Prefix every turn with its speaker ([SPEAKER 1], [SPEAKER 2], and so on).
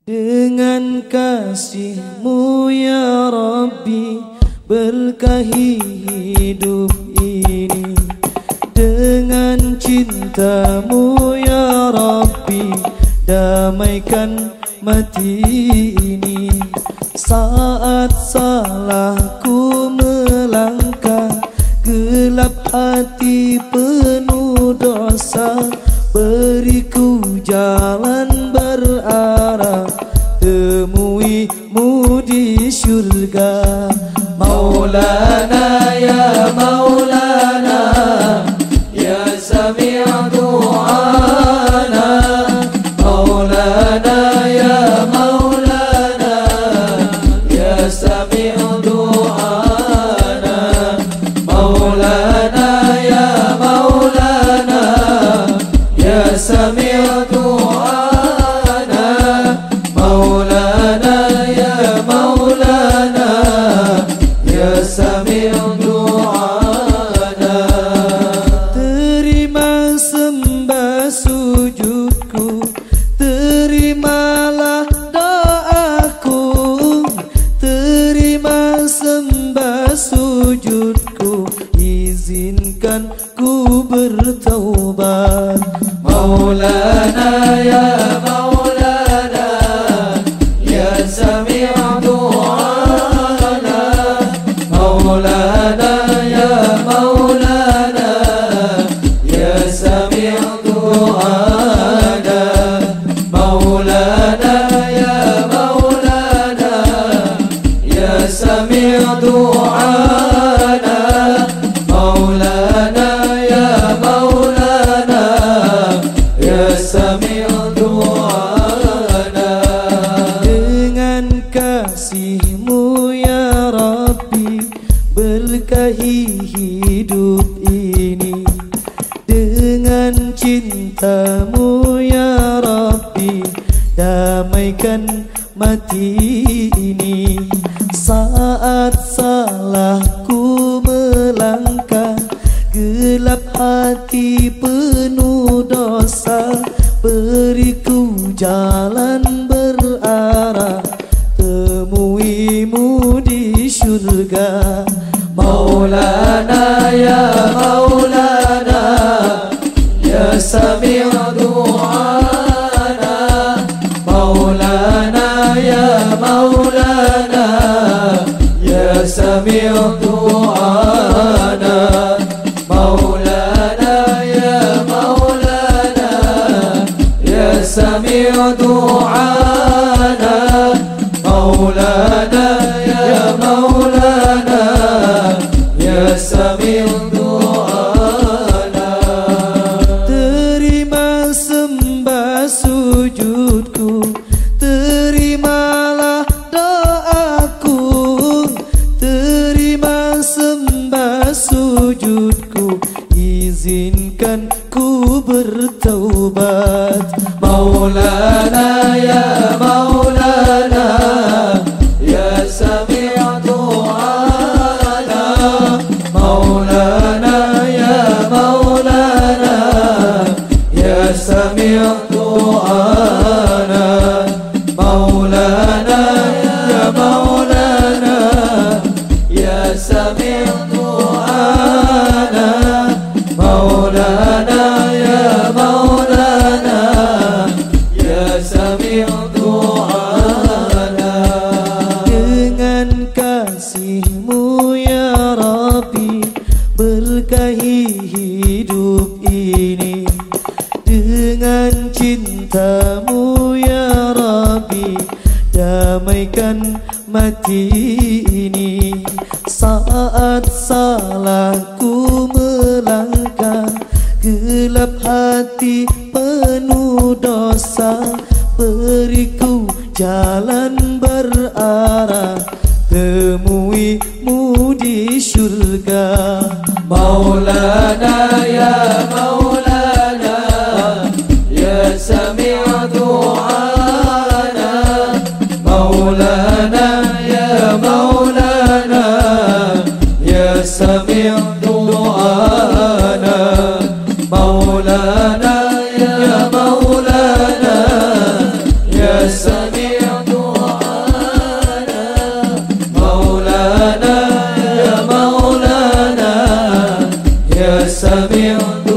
[SPEAKER 1] Dengan kasih-Mu ya Rabbi, berkahi hidup ini. Dengan cinta-Mu ya Rabbi, damaikan mati ini. Saat salahku melangkah, gelap hati penuh dosa, beriku jalan berarah, temui-Mu di syurga. Maulana ya Maulana, ya Sami' du'ana. Maulana ya Maulana, ya Sami' du'ana. Maulana ya Maulana, ya Sami' du'ana. Maulana ya Maulana, ya Sami' du'ana. Terima sembah sujudku, terimalah doaku. Terima sembah sujudku, izinkan ku bertaubat. Maulana ya Maulana, ya Sami' du'ana. Maulana ya Maulana, ya Sami' du'ana. Maulana ya Maulana, ya Sami' du'ana. Maulana ya Maulana, ya Sami' du'ana. Dengan kasih-Mu ya Rabbi, berkahi hidup ini. Dengan cinta-Mu ya Rabbi, damaikan mati ini. Saat salahku melangkah, gelap hati penuh dosa, beriku jalan berarah, temui-Mu di syurga. Maulana ya Maulana, ya Sami' du'ana. Maulana ya Maulana, ya Sami' du'ana. Maulana ya Maulana, ya Sami' du'ana. Maulana ya Maulana, ya Sami' du'ana. Terima sembah sujudku, terimalah doaku. Terima sembah sujudku, izinkan ku bertaubat. Maulana ya Maulana, ya Sami' du'ana. Maulana ya Maulana, ya Sami' du'ana. Maulana ya Maulana, ya Sami' du'ana. Maulana ya Maulana, ya Sami' du'ana. Dengan kasih-Mu ya Rabbi, berkahi hidup ini. Dengan cinta-Mu ya Rabbi, damaikan mati ini. Saat salahku melangkah, gelap hati penuh dosa, beriku jalan berarah, temui-Mu di syurga. Maulana ya Maulana, ya Sami' du'ana. Maulana ya Maulana, ya Sami' du'ana. Maulana ya Maulana, ya Sami' sami'